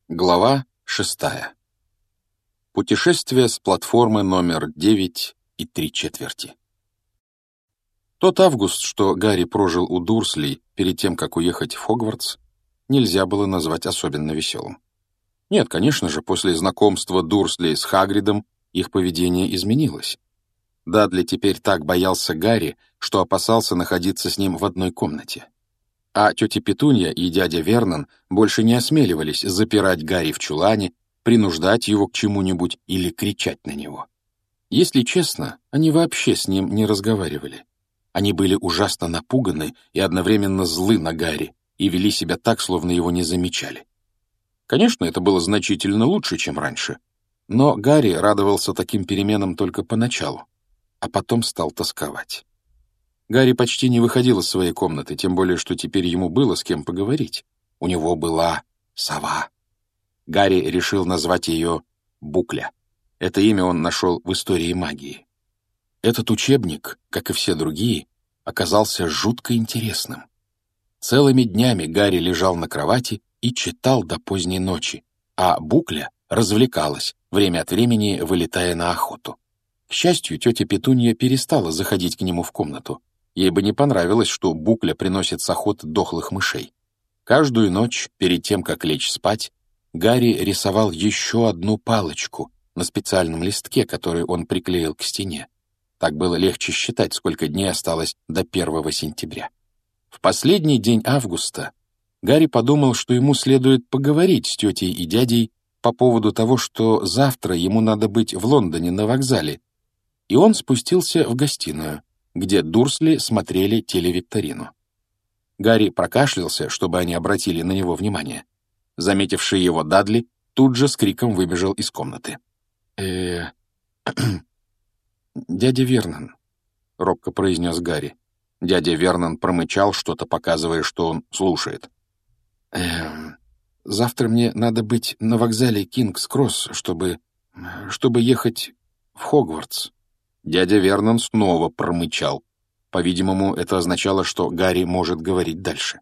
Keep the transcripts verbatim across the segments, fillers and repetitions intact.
Глава шестая. Путешествие с платформы номер девять и три четверти. Тот август, что Гарри прожил у Дурслей перед тем, как уехать в Хогвартс, нельзя было назвать особенно веселым. Нет, конечно же, после знакомства Дурслей с Хагридом их поведение изменилось. Дадли теперь так боялся Гарри, что опасался находиться с ним в одной комнате. А тетя Петунья и дядя Вернон больше не осмеливались запирать Гарри в чулане, принуждать его к чему-нибудь или кричать на него. Если честно, они вообще с ним не разговаривали. Они были ужасно напуганы и одновременно злы на Гарри и вели себя так, словно его не замечали. Конечно, это было значительно лучше, чем раньше, но Гарри радовался таким переменам только поначалу, а потом стал тосковать. Гарри почти не выходил из своей комнаты, тем более, что теперь ему было с кем поговорить. У него была сова. Гарри решил назвать ее Букля. Это имя он нашел в истории магии. Этот учебник, как и все другие, оказался жутко интересным. Целыми днями Гарри лежал на кровати и читал до поздней ночи, а Букля развлекалась, время от времени вылетая на охоту. К счастью, тетя Петунья перестала заходить к нему в комнату. Ей бы не понравилось, что Букля приносит с охоты дохлых мышей. Каждую ночь, перед тем, как лечь спать, Гарри рисовал еще одну палочку на специальном листке, который он приклеил к стене. Так было легче считать, сколько дней осталось до первого сентября. В последний день августа Гарри подумал, что ему следует поговорить с тетей и дядей по поводу того, что завтра ему надо быть в Лондоне на вокзале, и он спустился в гостиную, где Дурсли смотрели телевикторину. Гарри прокашлялся, чтобы они обратили на него внимание. Заметивший его Дадли тут же с криком выбежал из комнаты. э «Дядя Вернон», — робко произнес Гарри. Дядя Вернон промычал, что-то показывая, что он слушает. «Эм, завтра мне надо быть на вокзале Кингс-Кросс, чтобы... чтобы ехать в Хогвартс». Дядя Вернон снова промычал. По-видимому, это означало, что Гарри может говорить дальше.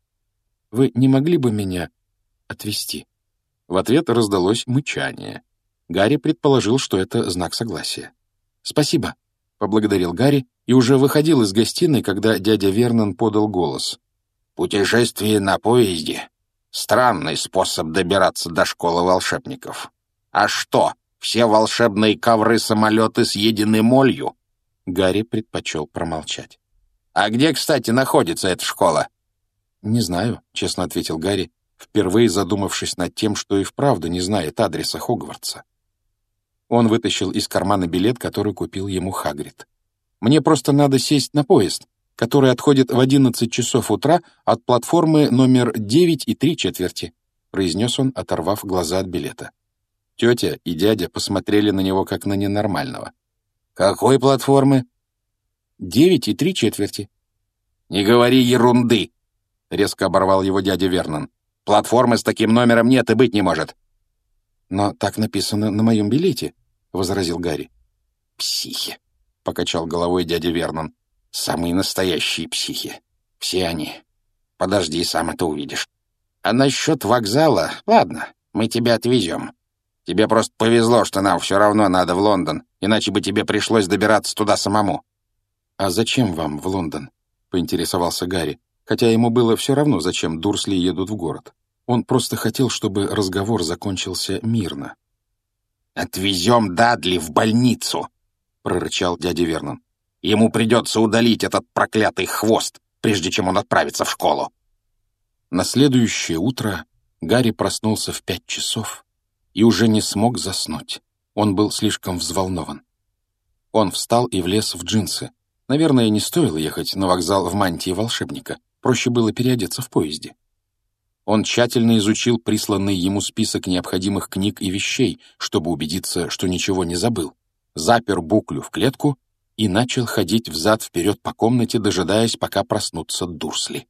«Вы не могли бы меня отвезти?» В ответ раздалось мычание. Гарри предположил, что это знак согласия. «Спасибо», — поблагодарил Гарри и уже выходил из гостиной, когда дядя Вернон подал голос. «Путешествие на поезде — странный способ добираться до школы волшебников. А что, все волшебные ковры-самолеты съедены молью?» Гарри предпочел промолчать. «А где, кстати, находится эта школа?» «Не знаю», — честно ответил Гарри, впервые задумавшись над тем, что и вправду не знает адреса Хогвартса. Он вытащил из кармана билет, который купил ему Хагрид. «Мне просто надо сесть на поезд, который отходит в одиннадцать часов утра от платформы номер девять и три четверти», — произнес он, оторвав глаза от билета. Тетя и дядя посмотрели на него как на ненормального. «Какой платформы?» «Девять и три четверти». «Не говори ерунды!» — резко оборвал его дядя Вернон. «Платформы с таким номером нет и быть не может». «Но так написано на моем билете», — возразил Гарри. «Психи», — покачал головой дядя Вернон. «Самые настоящие психи. Все они. Подожди, сам это увидишь. А насчет вокзала, ладно, мы тебя отвезем. Тебе просто повезло, что нам все равно надо в Лондон, иначе бы тебе пришлось добираться туда самому». «А зачем вам в Лондон?» — поинтересовался Гарри, хотя ему было все равно, зачем Дурсли едут в город. Он просто хотел, чтобы разговор закончился мирно. «Отвезем Дадли в больницу», — прорычал дядя Вернон. «Ему придется удалить этот проклятый хвост, прежде чем он отправится в школу». На следующее утро Гарри проснулся в пять часов и уже не смог заснуть. Он был слишком взволнован. Он встал и влез в джинсы. Наверное, не стоило ехать на вокзал в мантии волшебника. Проще было переодеться в поезде. Он тщательно изучил присланный ему список необходимых книг и вещей, чтобы убедиться, что ничего не забыл. Запер Буклю в клетку и начал ходить взад-вперед по комнате, дожидаясь, пока проснутся Дурсли.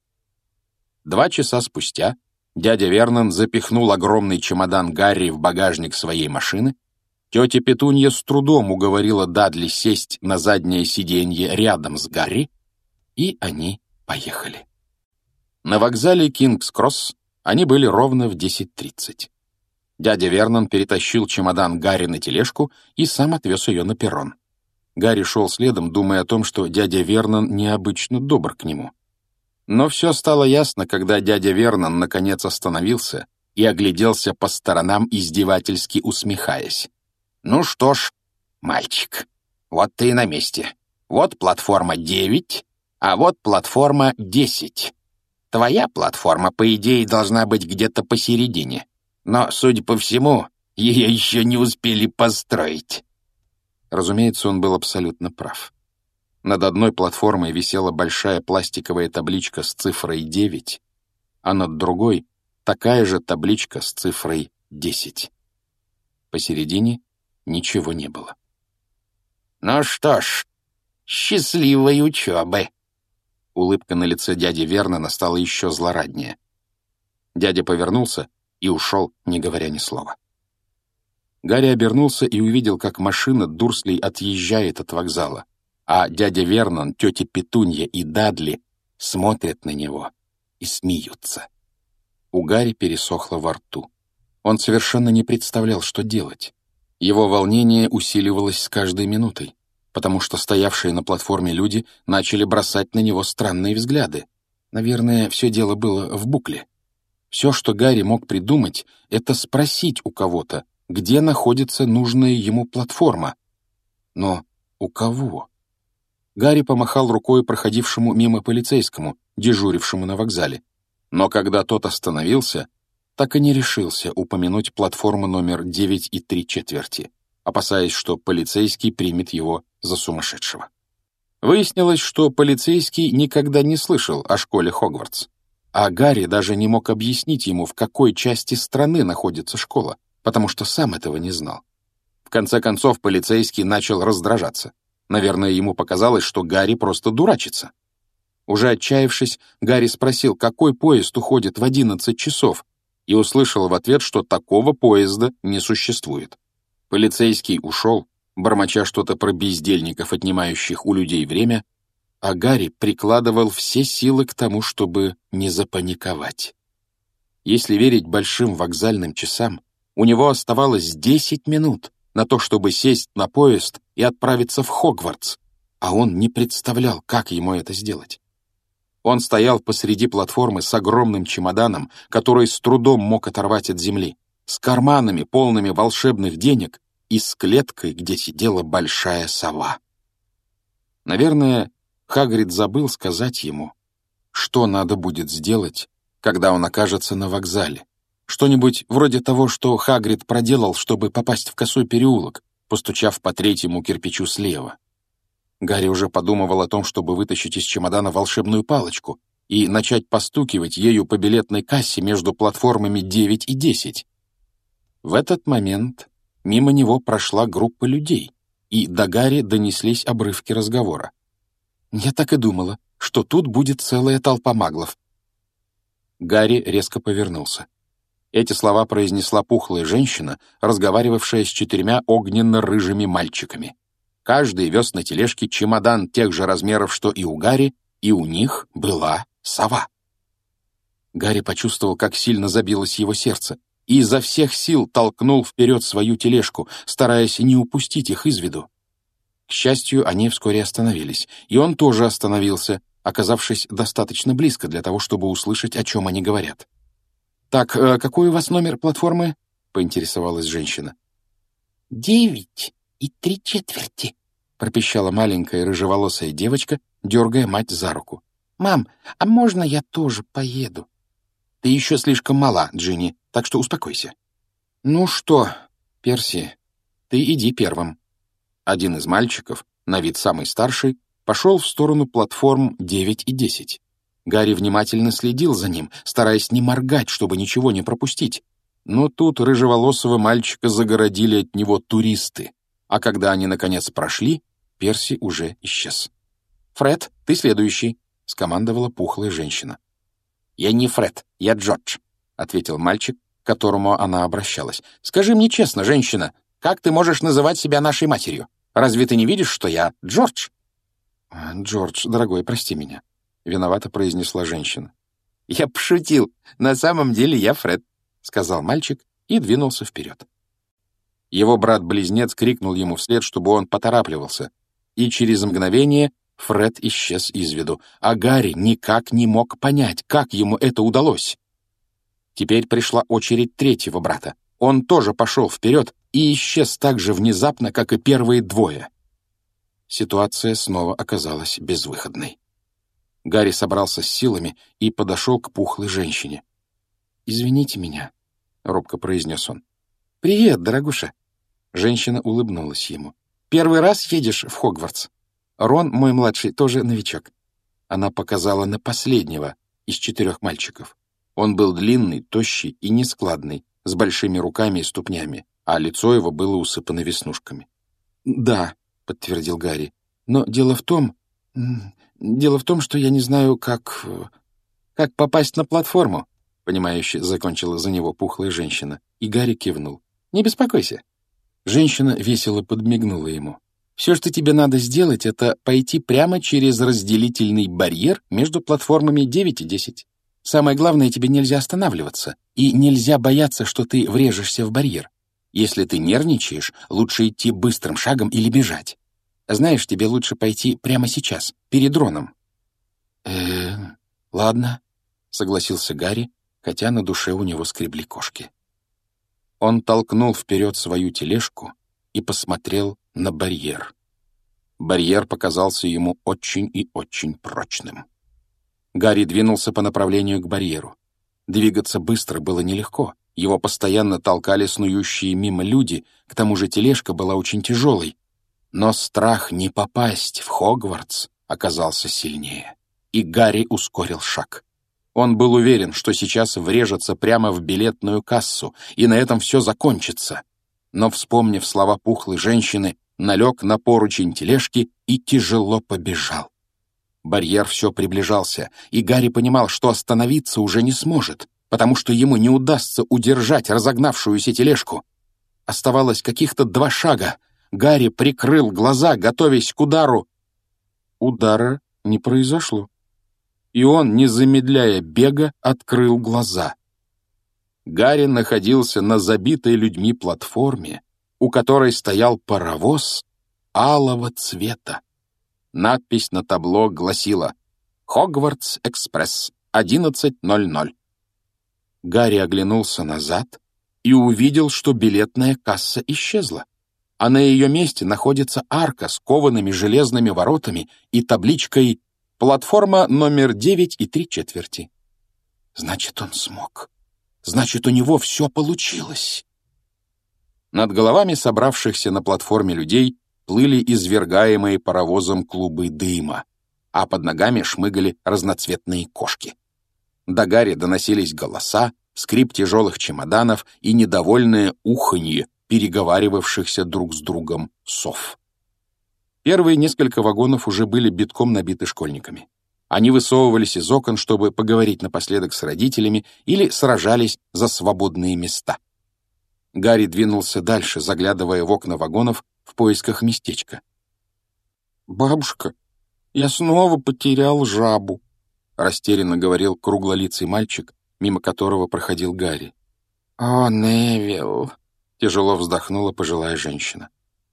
Два часа спустя дядя Вернон запихнул огромный чемодан Гарри в багажник своей машины. Тетя Петунья с трудом уговорила Дадли сесть на заднее сиденье рядом с Гарри, и они поехали. На вокзале Кингс-Кросс они были ровно в десять тридцать. Дядя Вернон перетащил чемодан Гарри на тележку и сам отвез ее на перрон. Гарри шел следом, думая о том, что дядя Вернон необычно добр к нему. Но все стало ясно, когда дядя Вернон наконец остановился и огляделся по сторонам, издевательски усмехаясь. «Ну что ж, мальчик, вот ты и на месте. Вот платформа девять, а вот платформа десять. Твоя платформа, по идее, должна быть где-то посередине. Но, судя по всему, ее еще не успели построить». Разумеется, он был абсолютно прав. Над одной платформой висела большая пластиковая табличка с цифрой девять, а над другой — такая же табличка с цифрой десять. Посередине ничего не было. «Ну что ж, счастливой учебы!» Улыбка на лице дяди Вернона стала еще злораднее. Дядя повернулся и ушел, не говоря ни слова. Гарри обернулся и увидел, как машина Дурслей отъезжает от вокзала, а дядя Вернон, тетя Петунья и Дадли смотрят на него и смеются. У Гарри пересохло во рту. Он совершенно не представлял, что делать. Его волнение усиливалось с каждой минутой, потому что стоявшие на платформе люди начали бросать на него странные взгляды. Наверное, все дело было в букле. Все, что Гарри мог придумать, это спросить у кого-то, где находится нужная ему платформа. Но у кого? Гарри помахал рукой проходившему мимо полицейскому, дежурившему на вокзале. Но когда тот остановился, так и не решился упомянуть платформу номер девять и три четверти, опасаясь, что полицейский примет его за сумасшедшего. Выяснилось, что полицейский никогда не слышал о школе Хогвартс, а Гарри даже не мог объяснить ему, в какой части страны находится школа, потому что сам этого не знал. В конце концов, полицейский начал раздражаться. Наверное, ему показалось, что Гарри просто дурачится. Уже отчаявшись, Гарри спросил, какой поезд уходит в одиннадцать часов, и услышал в ответ, что такого поезда не существует. Полицейский ушел, бормоча что-то про бездельников, отнимающих у людей время, а Гарри прикладывал все силы к тому, чтобы не запаниковать. Если верить большим вокзальным часам, у него оставалось десять минут на то, чтобы сесть на поезд и отправиться в Хогвартс, а он не представлял, как ему это сделать. Он стоял посреди платформы с огромным чемоданом, который с трудом мог оторвать от земли, с карманами, полными волшебных денег, и с клеткой, где сидела большая сова. Наверное, Хагрид забыл сказать ему, что надо будет сделать, когда он окажется на вокзале. Что-нибудь вроде того, что Хагрид проделал, чтобы попасть в косой переулок, постучав по третьему кирпичу слева. Гарри уже подумывал о том, чтобы вытащить из чемодана волшебную палочку и начать постукивать ею по билетной кассе между платформами девять и десять. В этот момент мимо него прошла группа людей, и до Гарри донеслись обрывки разговора. «Я так и думала, что тут будет целая толпа маглов». Гарри резко повернулся. Эти слова произнесла пухлая женщина, разговаривавшая с четырьмя огненно-рыжими мальчиками. Каждый вез на тележке чемодан тех же размеров, что и у Гарри, и у них была сова. Гарри почувствовал, как сильно забилось его сердце, и изо всех сил толкнул вперед свою тележку, стараясь не упустить их из виду. К счастью, они вскоре остановились, и он тоже остановился, оказавшись достаточно близко для того, чтобы услышать, о чем они говорят. «Так, э, какой у вас номер платформы?» — поинтересовалась женщина. «Девять и три четверти», — пропищала маленькая рыжеволосая девочка, дергая мать за руку. «Мам, а можно я тоже поеду?» «Ты еще слишком мала, Джинни, так что успокойся». «Ну что, Перси, ты иди первым». Один из мальчиков, на вид самый старший, пошел в сторону платформ девять и десять. Гарри внимательно следил за ним, стараясь не моргать, чтобы ничего не пропустить. Но тут рыжеволосого мальчика загородили от него туристы, а когда они, наконец, прошли, Перси уже исчез. «Фред, ты следующий», — скомандовала пухлая женщина. «Я не Фред, я Джордж», — ответил мальчик, к которому она обращалась. «Скажи мне честно, женщина, как ты можешь называть себя нашей матерью? Разве ты не видишь, что я Джордж?» «Джордж, дорогой, прости меня», — виновато произнесла женщина. «Я пошутил. На самом деле я Фред», — сказал мальчик и двинулся вперед. Его брат-близнец крикнул ему вслед, чтобы он поторапливался, и через мгновение Фред исчез из виду, а Гарри никак не мог понять, как ему это удалось. Теперь пришла очередь третьего брата. Он тоже пошел вперед и исчез так же внезапно, как и первые двое. Ситуация снова оказалась безвыходной. Гарри собрался с силами и подошел к пухлой женщине. «Извините меня», — робко произнес он. «Привет, дорогуша». Женщина улыбнулась ему. «Первый раз едешь в Хогвартс? Рон, мой младший, тоже новичок». Она показала на последнего из четырех мальчиков. Он был длинный, тощий и нескладный, с большими руками и ступнями, а лицо его было усыпано веснушками. «Да», — подтвердил Гарри, — «но дело в том... Дело в том, что я не знаю, как... как попасть на платформу», — понимающе закончила за него пухлая женщина, и Гарри кивнул. «Не беспокойся». Женщина весело подмигнула ему. «Все, что тебе надо сделать, это пойти прямо через разделительный барьер между платформами девять и десять. Самое главное, тебе нельзя останавливаться, и нельзя бояться, что ты врежешься в барьер. Если ты нервничаешь, лучше идти быстрым шагом или бежать. Знаешь, тебе лучше пойти прямо сейчас, перед Роном». «Э, ладно», — согласился Гарри, хотя на душе у него скребли кошки. Он толкнул вперед свою тележку и посмотрел на барьер. Барьер показался ему очень и очень прочным. Гарри двинулся по направлению к барьеру. Двигаться быстро было нелегко. Его постоянно толкали снующие мимо люди, к тому же тележка была очень тяжелой. Но страх не попасть в Хогвартс оказался сильнее, и Гарри ускорил шаг. Он был уверен, что сейчас врежется прямо в билетную кассу, и на этом все закончится. Но, вспомнив слова пухлой женщины, налег на поручень тележки и тяжело побежал. Барьер все приближался, и Гарри понимал, что остановиться уже не сможет, потому что ему не удастся удержать разогнавшуюся тележку. Оставалось каких-то два шага. Гарри прикрыл глаза, готовясь к удару. Удара не произошло. И он, не замедляя бега, открыл глаза. Гарри находился на забитой людьми платформе, у которой стоял паровоз алого цвета. Надпись на табло гласила «Хогвартс-экспресс, одиннадцать ноль ноль». Гарри оглянулся назад и увидел, что билетная касса исчезла, а на ее месте находится арка с коваными железными воротами и табличкой «Платформа номер девять и три четверти». Значит, он смог. Значит, у него все получилось. Над головами собравшихся на платформе людей плыли извергаемые паровозом клубы дыма, а под ногами шмыгали разноцветные кошки. До Гарри доносились голоса, скрип тяжелых чемоданов и недовольное уханье переговаривавшихся друг с другом сов. Первые несколько вагонов уже были битком набиты школьниками. Они высовывались из окон, чтобы поговорить напоследок с родителями или сражались за свободные места. Гарри двинулся дальше, заглядывая в окна вагонов в поисках местечка. «Бабушка, я снова потерял жабу», — растерянно говорил круглолицый мальчик, мимо которого проходил Гарри. «О, Невилл», — тяжело вздохнула пожилая женщина.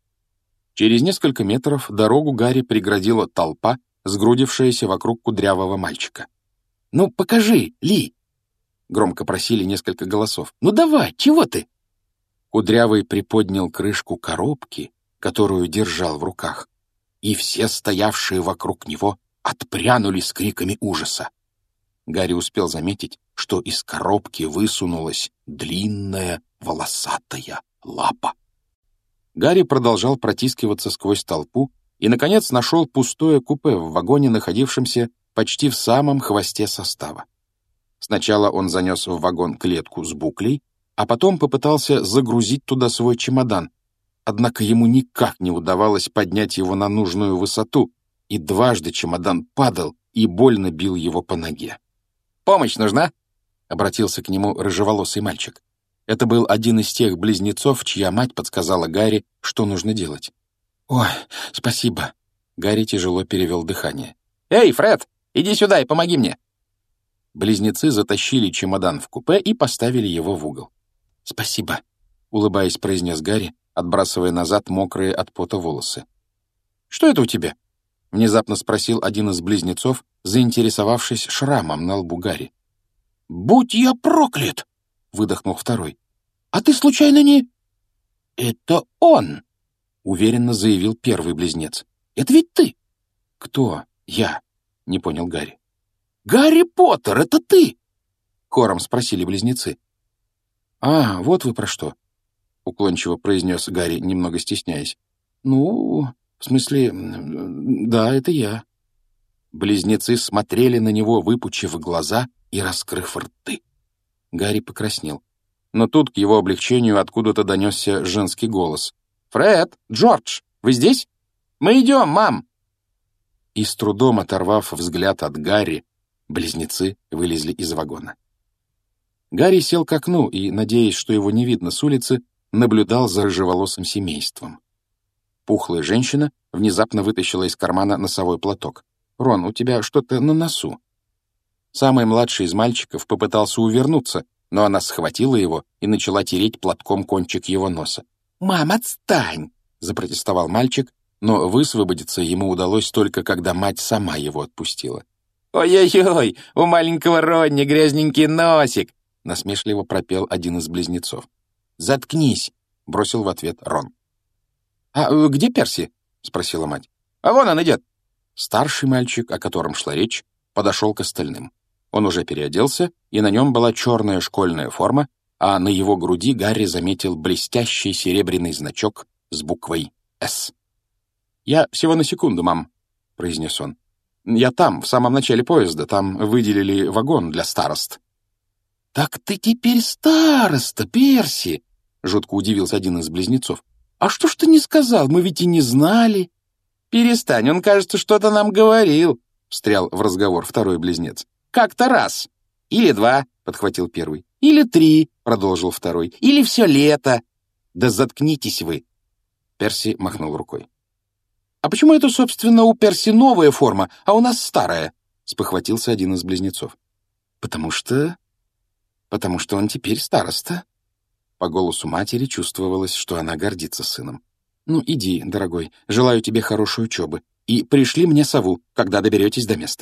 Через несколько метров дорогу Гарри преградила толпа, сгрудившаяся вокруг кудрявого мальчика. «Ну, покажи, Ли!» — громко просили несколько голосов. «Ну давай, чего ты?» Кудрявый приподнял крышку коробки, которую держал в руках, и все стоявшие вокруг него отпрянули с криками ужаса. Гарри успел заметить, что из коробки высунулась длинная волосатая лапа. Гарри продолжал протискиваться сквозь толпу и, наконец, нашел пустое купе в вагоне, находившемся почти в самом хвосте состава. Сначала он занес в вагон клетку с буклей, а потом попытался загрузить туда свой чемодан, однако ему никак не удавалось поднять его на нужную высоту, и дважды чемодан падал и больно бил его по ноге. «Помощь нужна?» — обратился к нему рыжеволосый мальчик. Это был один из тех близнецов, чья мать подсказала Гарри, что нужно делать. «Ой, спасибо!» — Гарри тяжело перевел дыхание. «Эй, Фред, иди сюда и помоги мне!» Близнецы затащили чемодан в купе и поставили его в угол. «Спасибо», — улыбаясь, произнес Гарри, отбрасывая назад мокрые от пота волосы. «Что это у тебя?» — внезапно спросил один из близнецов, заинтересовавшись шрамом на лбу Гарри. «Будь я проклят!» — выдохнул второй. «А ты случайно не...» «Это он!» — уверенно заявил первый близнец. «Это ведь ты!» «Кто? Я?» — не понял Гарри. «Гарри Поттер, это ты!» — хором спросили близнецы. «А, вот вы про что!» — уклончиво произнес Гарри, немного стесняясь. «Ну, в смысле, да, это я». Близнецы смотрели на него, выпучив глаза и раскрыв рты. Гарри покраснел. Но тут к его облегчению откуда-то донесся женский голос. «Фред! Джордж! Вы здесь? Мы идем, мам!» И с трудом оторвав взгляд от Гарри, близнецы вылезли из вагона. Гарри сел к окну и, надеясь, что его не видно с улицы, наблюдал за рыжеволосым семейством. Пухлая женщина внезапно вытащила из кармана носовой платок. «Рон, у тебя что-то на носу». Самый младший из мальчиков попытался увернуться, но она схватила его и начала тереть платком кончик его носа. «Мам, отстань!» — запротестовал мальчик, но высвободиться ему удалось только, когда мать сама его отпустила. «Ой-ой-ой, у маленького Ронни грязненький носик!» — насмешливо пропел один из близнецов. «Заткнись!» — бросил в ответ Рон. «А где Перси?» — спросила мать. «А вон он идет!» Старший мальчик, о котором шла речь, подошел к остальным. Он уже переоделся, и на нем была черная школьная форма, а на его груди Гарри заметил блестящий серебряный значок с буквой «С». «Я всего на секунду, мам», — произнес он. «Я там, в самом начале поезда, там выделили вагон для старост». «Так ты теперь староста, Перси!» — жутко удивился один из близнецов. «А что ж ты не сказал? Мы ведь и не знали». «Перестань, он, кажется, что-то нам говорил», — встрял в разговор второй близнец. «Как-то раз. Или два», — подхватил первый. «Или три», — продолжил второй. «Или все лето». «Да заткнитесь вы!» Перси махнул рукой. «А почему это, собственно, у Перси новая форма, а у нас старая?» — спохватился один из близнецов. «Потому что... потому что он теперь староста». По голосу матери чувствовалось, что она гордится сыном. «Ну, иди, дорогой, желаю тебе хорошей учебы. И пришли мне сову, когда доберетесь до места».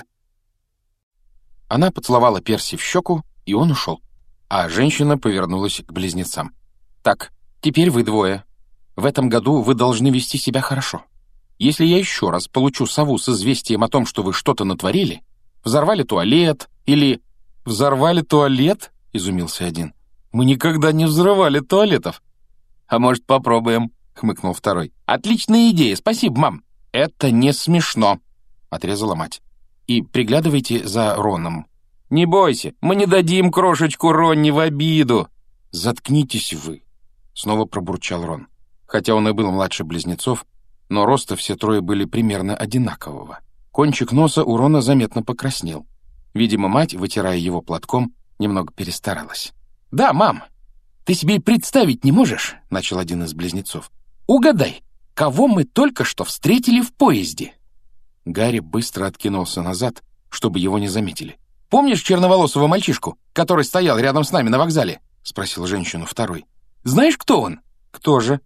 Она поцеловала Перси в щеку, и он ушел. А женщина повернулась к близнецам. «Так, теперь вы двое. В этом году вы должны вести себя хорошо. Если я еще раз получу сову с известием о том, что вы что-то натворили, взорвали туалет или...» «Взорвали туалет?» — изумился один. «Мы никогда не взрывали туалетов». «А может, попробуем?» — хмыкнул второй. «Отличная идея, спасибо, мам». «Это не смешно», — отрезала мать. «И приглядывайте за Роном». «Не бойся, мы не дадим крошечку Ронни в обиду». «Заткнитесь вы», — снова пробурчал Рон. Хотя он и был младше близнецов, но роста все трое были примерно одинакового. Кончик носа у Рона заметно покраснел. Видимо, мать, вытирая его платком, немного перестаралась. «Да, мам, ты себе и представить не можешь», — начал один из близнецов. «Угадай, кого мы только что встретили в поезде?» Гарри быстро откинулся назад, чтобы его не заметили. «Помнишь черноволосого мальчишку, который стоял рядом с нами на вокзале?» — спросил женщину второй. «Знаешь, кто он?» «Кто же?»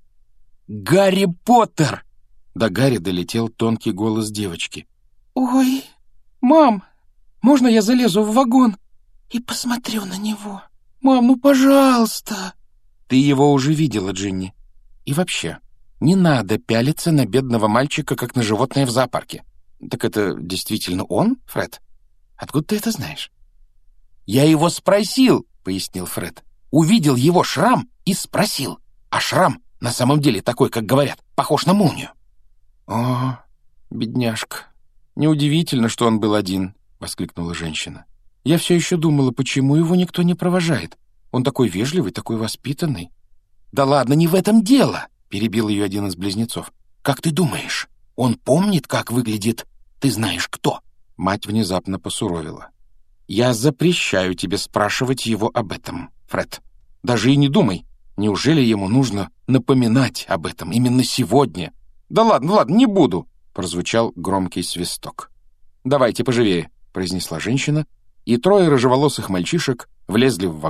«Гарри Поттер!» До Гарри долетел тонкий голос девочки. «Ой, мам, можно я залезу в вагон и посмотрю на него? Мам, ну пожалуйста!» «Ты его уже видела, Джинни. И вообще, не надо пялиться на бедного мальчика, как на животное в зоопарке». «Так это действительно он, Фред? Откуда ты это знаешь?» «Я его спросил», — пояснил Фред. «Увидел его шрам и спросил. А шрам на самом деле такой, как говорят, похож на молнию». «О, бедняжка. Неудивительно, что он был один», — воскликнула женщина. «Я все еще думала, почему его никто не провожает. Он такой вежливый, такой воспитанный». «Да ладно, не в этом дело», — перебил ее один из близнецов. «Как ты думаешь, он помнит, как выглядит ты знаешь кто?» Мать внезапно посуровила. «Я запрещаю тебе спрашивать его об этом, Фред. Даже и не думай. Неужели ему нужно напоминать об этом именно сегодня?» «Да ладно, ладно, не буду», — прозвучал громкий свисток. «Давайте поживее», — произнесла женщина, и трое рыжеволосых мальчишек влезли в вагон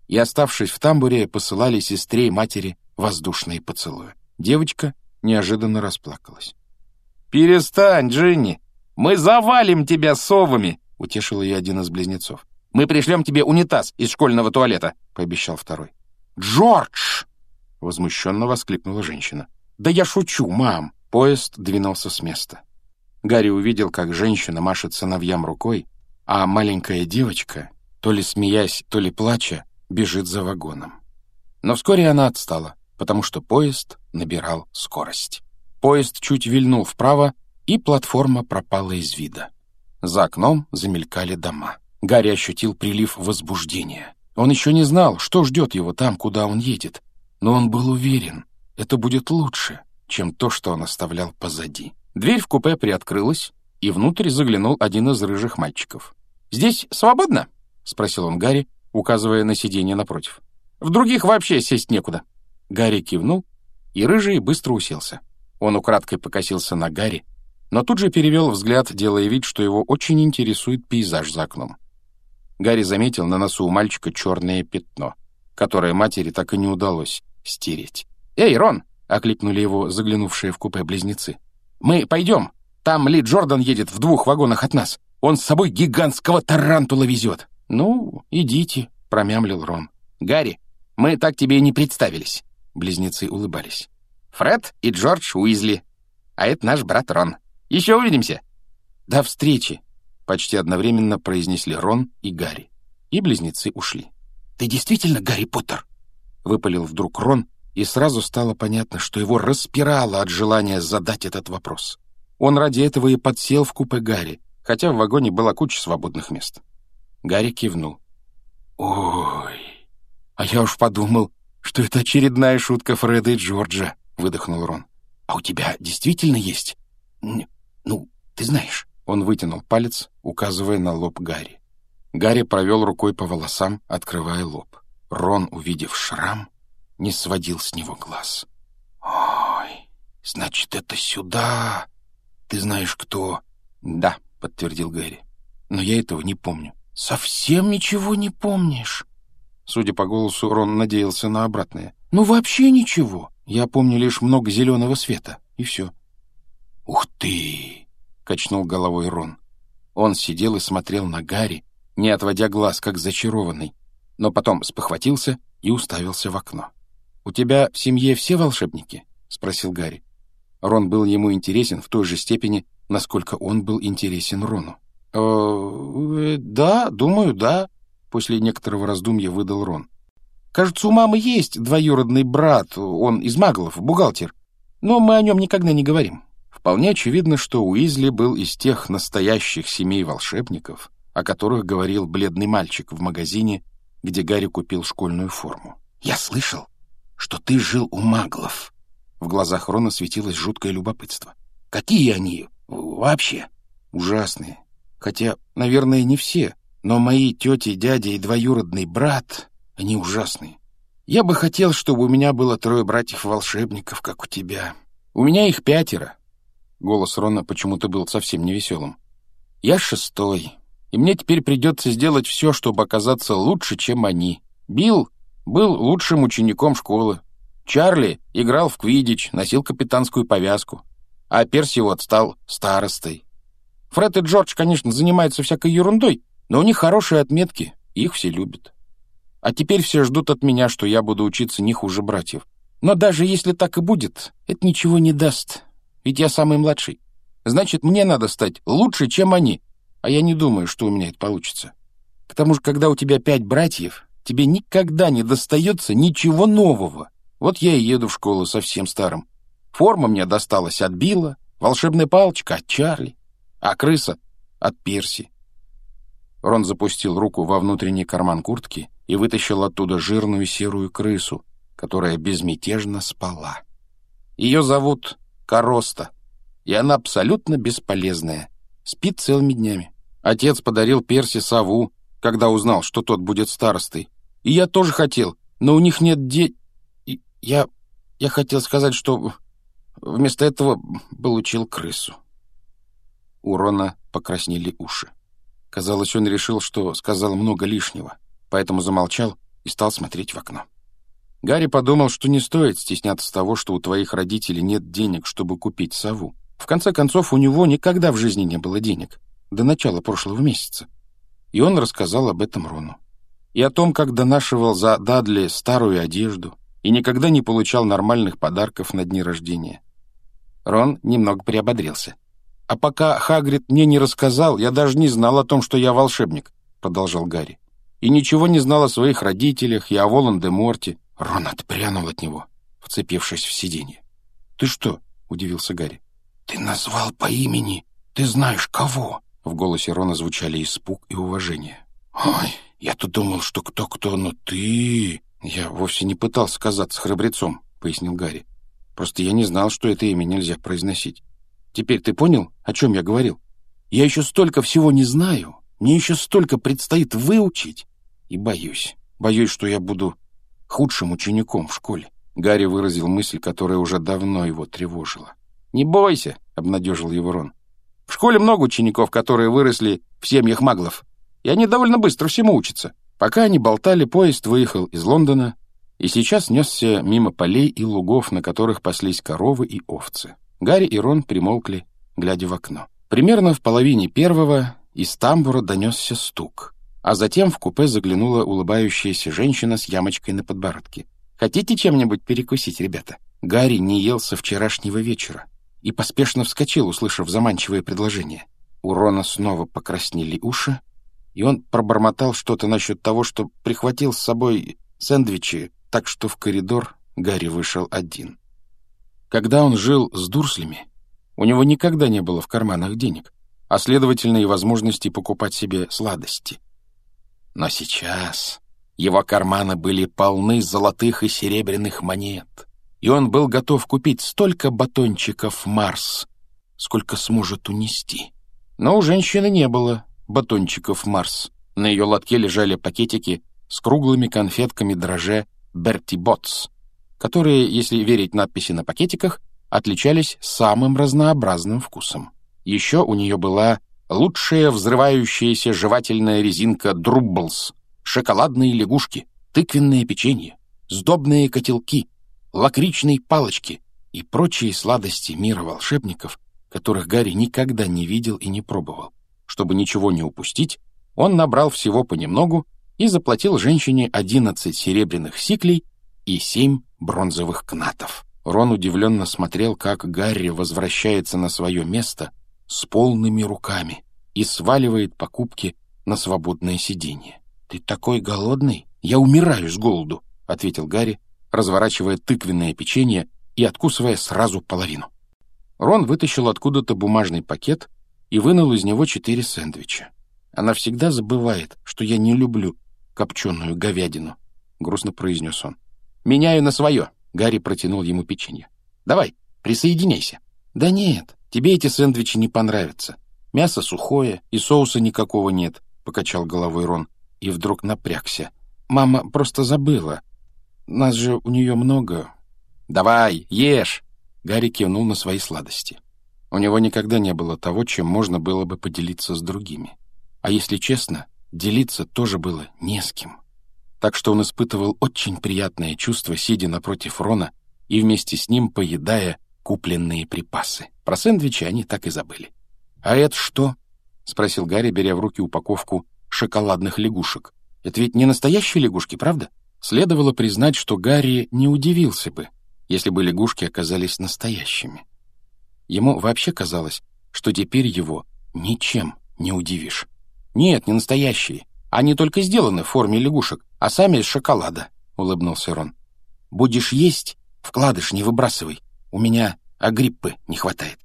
и, оставшись в тамбуре, посылали сестре и матери воздушные поцелуи. Девочка неожиданно расплакалась. «Перестань, Джинни! Мы завалим тебя совами!» — утешил ее один из близнецов. «Мы пришлем тебе унитаз из школьного туалета», — пообещал второй. «Джордж!» — возмущенно воскликнула женщина. «Да я шучу, мам!» Поезд двинулся с места. Гарри увидел, как женщина машет сыновьям рукой, а маленькая девочка, то ли смеясь, то ли плача, бежит за вагоном. Но вскоре она отстала, потому что поезд набирал скорость. Поезд чуть вильнул вправо, и платформа пропала из вида. За окном замелькали дома. Гарри ощутил прилив возбуждения. Он еще не знал, что ждет его там, куда он едет, но он был уверен, это будет лучше, чем то, что он оставлял позади. Дверь в купе приоткрылась, и внутрь заглянул один из рыжих мальчиков. «Здесь свободно?» — спросил он Гарри, указывая на сиденье напротив. «В других вообще сесть некуда». Гарри кивнул, и рыжий быстро уселся. Он украдкой покосился на Гарри, но тут же перевел взгляд, делая вид, что его очень интересует пейзаж за окном. Гарри заметил на носу у мальчика черное пятно, которое матери так и не удалось стереть. «Эй, Рон!» — окликнули его заглянувшие в купе близнецы. «Мы пойдем. Там Ли Джордан едет в двух вагонах от нас. Он с собой гигантского тарантула везет». «Ну, идите», — промямлил Рон. «Гарри, мы так тебе и не представились». Близнецы улыбались. «Фред и Джордж Уизли. А это наш брат Рон. Еще увидимся». «До встречи», — почти одновременно произнесли Рон и Гарри. И близнецы ушли. «Ты действительно Гарри Поттер?» — выпалил вдруг Рон, и сразу стало понятно, что его распирало от желания задать этот вопрос. Он ради этого и подсел в купе Гарри, хотя в вагоне была куча свободных мест. Гарри кивнул. «Ой, а я уж подумал, что это очередная шутка Фреда и Джорджа», — выдохнул Рон. «А у тебя действительно есть? Ну, ты знаешь». Он вытянул палец, указывая на лоб Гарри. Гарри провел рукой по волосам, открывая лоб. Рон, увидев шрам, не сводил с него глаз. «Ой, значит, это сюда. Ты знаешь, кто?» «Да», — подтвердил Гарри. «Но я этого не помню». «Совсем ничего не помнишь?» Судя по голосу, Рон надеялся на обратное. «Ну, вообще ничего. Я помню лишь много зеленого света, и все». «Ух ты!» — качнул головой Рон. Он сидел и смотрел на Гарри, не отводя глаз, как зачарованный, но потом спохватился и уставился в окно. «У тебя в семье все волшебники?» — спросил Гарри. Рон был ему интересен в той же степени, насколько он был интересен Рону. «Э, да, думаю, да», — после некоторого раздумья выдал Рон. «Кажется, у мамы есть двоюродный брат, он из маглов, бухгалтер, но мы о нем никогда не говорим». Вполне очевидно, что Уизли был из тех настоящих семей волшебников, о которых говорил бледный мальчик в магазине, где Гарри купил школьную форму. «Я слышал, что ты жил у маглов». В глазах Рона светилось жуткое любопытство. «Какие они вообще?» «Ужасные. Хотя, наверное, не все, но мои тети, дядя и двоюродный брат, они ужасные. Я бы хотел, чтобы у меня было трое братьев-волшебников, как у тебя. У меня их пятеро». Голос Рона почему-то был совсем невеселым. «Я шестой, и мне теперь придется сделать все, чтобы оказаться лучше, чем они. Билл был лучшим учеником школы. Чарли играл в квиддич, носил капитанскую повязку, а Перси вот стал старостой. Фред и Джордж, конечно, занимаются всякой ерундой, но у них хорошие отметки, их все любят. А теперь все ждут от меня, что я буду учиться не хуже братьев. Но даже если так и будет, это ничего не даст, ведь я самый младший. Значит, мне надо стать лучше, чем они, а я не думаю, что у меня это получится. К тому же, когда у тебя пять братьев, тебе никогда не достается ничего нового. Вот я и еду в школу совсем старым. Форма мне досталась от Билла, волшебная палочка от Чарли, а крыса — от Перси». Рон запустил руку во внутренний карман куртки и вытащил оттуда жирную серую крысу, которая безмятежно спала. Ее зовут Короста, и она абсолютно бесполезная, спит целыми днями. Отец подарил Перси сову, когда узнал, что тот будет старостой. И я тоже хотел, но у них нет де... Я... я хотел сказать, что вместо этого получил крысу. У Рона покраснели уши. Казалось, он решил, что сказал много лишнего, поэтому замолчал и стал смотреть в окно. Гарри подумал, что не стоит стесняться того, что у твоих родителей нет денег, чтобы купить сову. В конце концов, у него никогда в жизни не было денег, до начала прошлого месяца. И он рассказал об этом Рону. И о том, как донашивал за Дадли старую одежду и никогда не получал нормальных подарков на дни рождения. Рон немного приободрился. «А пока Хагрид мне не рассказал, я даже не знал о том, что я волшебник», — продолжал Гарри. «И ничего не знал о своих родителях и о Волан-де-Морте». Рон отпрянул от него, вцепившись в сиденье. «Ты что?» — удивился Гарри. «Ты назвал по имени. Ты знаешь кого?» В голосе Рона звучали испуг и уважение. «Ой, я тут думал, что кто-кто, но ты...» «Я вовсе не пытался казаться храбрецом», — пояснил Гарри. «Просто я не знал, что это имя нельзя произносить. Теперь ты понял, о чем я говорил? Я еще столько всего не знаю, мне еще столько предстоит выучить. И боюсь, боюсь, что я буду худшим учеником в школе». Гарри выразил мысль, которая уже давно его тревожила. «Не бойся», — обнадежил его Рон. «В школе много учеников, которые выросли в семьях маглов, и они довольно быстро всему учатся». Пока они болтали, поезд выехал из Лондона и сейчас несся мимо полей и лугов, на которых паслись коровы и овцы. Гарри и Рон примолкли, глядя в окно. Примерно в половине первого из тамбура донесся стук, а затем в купе заглянула улыбающаяся женщина с ямочкой на подбородке. «Хотите чем-нибудь перекусить, ребята?» Гарри не ел со вчерашнего вечера и поспешно вскочил, услышав заманчивое предложение. У Рона снова покраснели уши, и он пробормотал что-то насчет того, что прихватил с собой сэндвичи, так что в коридор Гарри вышел один. Когда он жил с Дурслями, у него никогда не было в карманах денег, а, следовательно, и возможности покупать себе сладости. Но сейчас его карманы были полны золотых и серебряных монет, и он был готов купить столько батончиков «Марс», сколько сможет унести. Но у женщины не было батончиков «Марс». На ее лотке лежали пакетики с круглыми конфетками дрожже «Берти Ботс», которые, если верить надписи на пакетиках, отличались самым разнообразным вкусом. Еще у нее была лучшая взрывающаяся жевательная резинка «Друбблс», шоколадные лягушки, тыквенное печенье, сдобные котелки, лакричные палочки и прочие сладости мира волшебников, которых Гарри никогда не видел и не пробовал. Чтобы ничего не упустить, он набрал всего понемногу и заплатил женщине одиннадцать серебряных сиклей и семь бронзовых кнатов. Рон удивленно смотрел, как Гарри возвращается на свое место с полными руками и сваливает покупки на свободное сиденье. «Ты такой голодный? Я умираю с голоду», — ответил Гарри, разворачивая тыквенное печенье и откусывая сразу половину. Рон вытащил откуда-то бумажный пакет и вынул из него четыре сэндвича. «Она всегда забывает, что я не люблю копченую говядину», — грустно произнес он. «Меняю на свое», — Гарри протянул ему печенье. «Давай, присоединяйся». «Да нет, тебе эти сэндвичи не понравятся. Мясо сухое, и соуса никакого нет», — покачал головой Рон и вдруг напрягся. «Мама просто забыла. Нас же у нее много». «Давай, ешь!» — Гарри кивнул на свои сладости. У него никогда не было того, чем можно было бы поделиться с другими. А если честно, делиться тоже было не с кем. Так что он испытывал очень приятное чувство, сидя напротив Рона и вместе с ним поедая купленные припасы. Про сэндвичи они так и забыли. «А это что?» — спросил Гарри, беря в руки упаковку шоколадных лягушек. «Это ведь не настоящие лягушки, правда?» Следовало признать, что Гарри не удивился бы, если бы лягушки оказались настоящими. Ему вообще казалось, что теперь его ничем не удивишь. «Нет, не настоящие. Они только сделаны в форме лягушек, а сами из шоколада», — улыбнулся Рон. «Будешь есть, вкладыш не выбрасывай. У меня агриппы не хватает».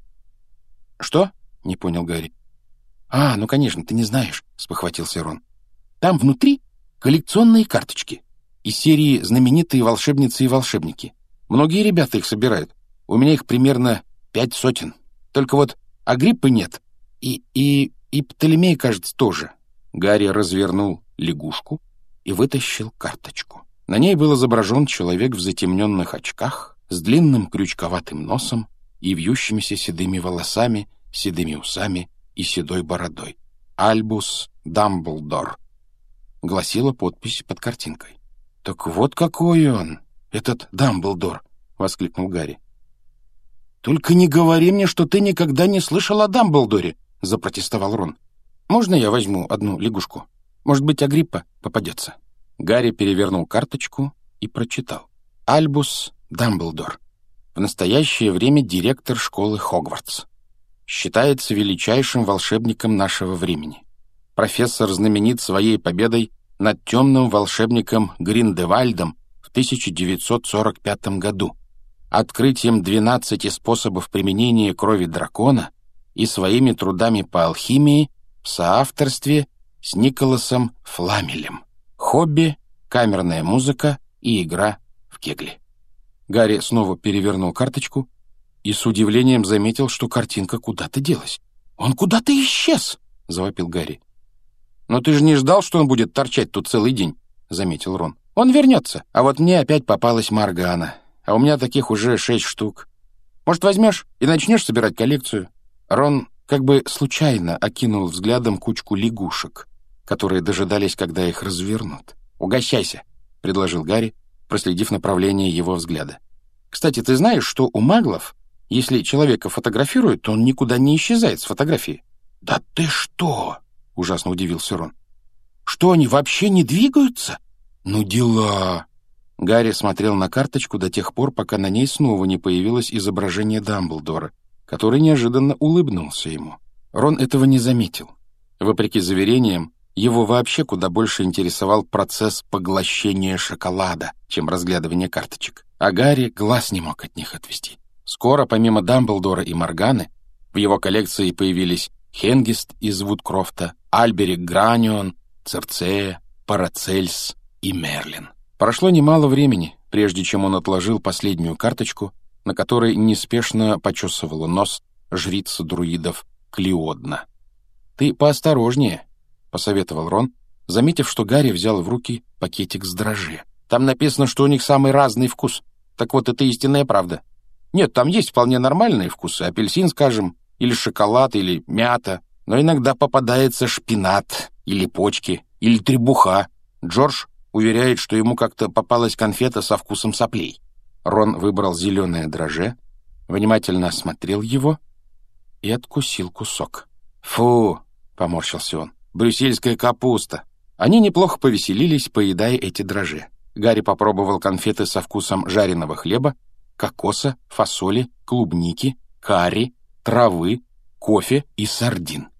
«Что?» — не понял Гарри. «А, ну, конечно, ты не знаешь», — спохватился Рон. «Там внутри коллекционные карточки из серии «Знаменитые волшебницы и волшебники». Многие ребята их собирают. У меня их примерно пять сотен. Только вот Агриппы нет. И, и, и Птолемей, кажется, тоже». Гарри развернул лягушку и вытащил карточку. На ней был изображен человек в затемненных очках, с длинным крючковатым носом и вьющимися седыми волосами, седыми усами и седой бородой. «Альбус Дамблдор», — гласила подпись под картинкой. «Так вот какой он, этот Дамблдор!» — воскликнул Гарри. «Только не говори мне, что ты никогда не слышал о Дамблдоре!» — запротестовал Рон. «Можно я возьму одну лягушку? Может быть, Агриппа попадется?» Гарри перевернул карточку и прочитал. «Альбус Дамблдор. В настоящее время директор школы Хогвартс. Считается величайшим волшебником нашего времени. Профессор знаменит своей победой над темным волшебником Гриндевальдом в тысяча девятьсот сорок пятом году, открытием двенадцати способов применения крови дракона и своими трудами по алхимии в соавторстве с Николасом Фламелем. Хобби, камерная музыка и игра в кегли». Гарри снова перевернул карточку и с удивлением заметил, что картинка куда-то делась. «Он куда-то исчез!» — завопил Гарри. «Но ты же не ждал, что он будет торчать тут целый день?» — заметил Рон. «Он вернется, а вот мне опять попалась Моргана, а у меня таких уже шесть штук. Может, возьмешь и начнешь собирать коллекцию?» Рон как бы случайно окинул взглядом кучку лягушек, которые дожидались, когда их развернут. «Угощайся», — предложил Гарри, проследив направление его взгляда. «Кстати, ты знаешь, что у маглов, если человека фотографируют, то он никуда не исчезает с фотографии?» «Да ты что?» — ужасно удивился Рон. «Что, они вообще не двигаются? Ну дела!» Гарри смотрел на карточку до тех пор, пока на ней снова не появилось изображение Дамблдора, который неожиданно улыбнулся ему. Рон этого не заметил. Вопреки заверениям, его вообще куда больше интересовал процесс поглощения шоколада, чем разглядывание карточек. А Гарри глаз не мог от них отвести. Скоро, помимо Дамблдора и Морганы, в его коллекции появились Хенгист из Вудкрофта, Альберик Гранион, Церцея, Парацельс и Мерлин. Прошло немало времени, прежде чем он отложил последнюю карточку, на которой неспешно почесывала нос жрица друидов Клеодна. «Ты поосторожнее», — посоветовал Рон, заметив, что Гарри взял в руки пакетик с дрожжи. «Там написано, что у них самый разный вкус. Так вот, это истинная правда. Нет, там есть вполне нормальные вкусы, апельсин, скажем, или шоколад, или мята, но иногда попадается шпинат, или почки, или требуха. Джордж уверяет, что ему как-то попалась конфета со вкусом соплей». Рон выбрал зеленое дрожжи, внимательно осмотрел его и откусил кусок. «Фу!» — поморщился он. «Брюссельская капуста». Они неплохо повеселились, поедая эти дрожжи. Гарри попробовал конфеты со вкусом жареного хлеба, кокоса, фасоли, клубники, карри, травы, кофе и сардин.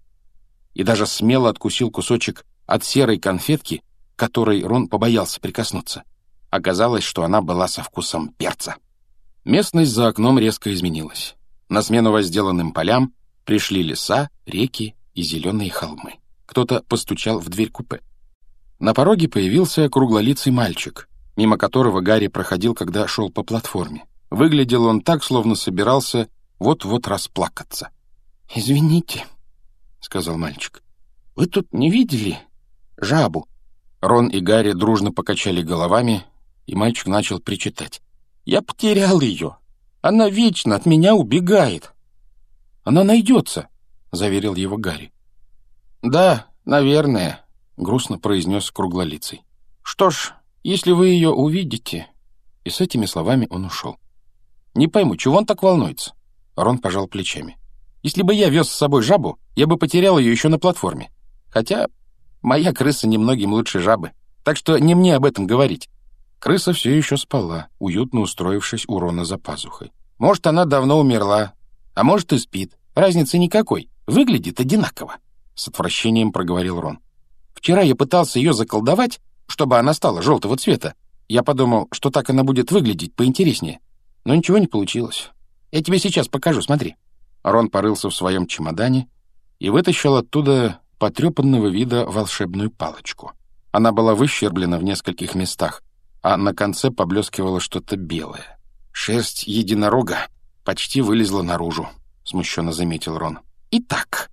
И даже смело откусил кусочек от серой конфетки, к которой Рон побоялся прикоснуться. Оказалось, что она была со вкусом перца. Местность за окном резко изменилась. На смену возделанным полям пришли леса, реки и зеленые холмы. Кто-то постучал в дверь купе. На пороге появился круглолицый мальчик, мимо которого Гарри проходил, когда шел по платформе. Выглядел он так, словно собирался вот-вот расплакаться. «Извините», — сказал мальчик, — «вы тут не видели жабу?» Рон и Гарри дружно покачали головами, и мальчик начал причитать. «Я потерял ее. Она вечно от меня убегает». «Она найдется», — заверил его Гарри. «Да, наверное», — грустно произнес круглолицый. «Что ж, если вы ее увидите...» И с этими словами он ушел. «Не пойму, чего он так волнуется?» Рон пожал плечами. «Если бы я вез с собой жабу, я бы потерял ее еще на платформе. Хотя моя крыса немногим лучше жабы, так что не мне об этом говорить». Крыса все еще спала, уютно устроившись у Рона за пазухой. «Может, она давно умерла, а может и спит. Разницы никакой. Выглядит одинаково», — с отвращением проговорил Рон. «Вчера я пытался ее заколдовать, чтобы она стала желтого цвета. Я подумал, что так она будет выглядеть поинтереснее. Но ничего не получилось. Я тебе сейчас покажу, смотри». Рон порылся в своем чемодане и вытащил оттуда потрепанного вида волшебную палочку. Она была выщерблена в нескольких местах, а на конце поблескивало что-то белое. «Шерсть единорога почти вылезла наружу», — смущенно заметил Рон. «Итак...»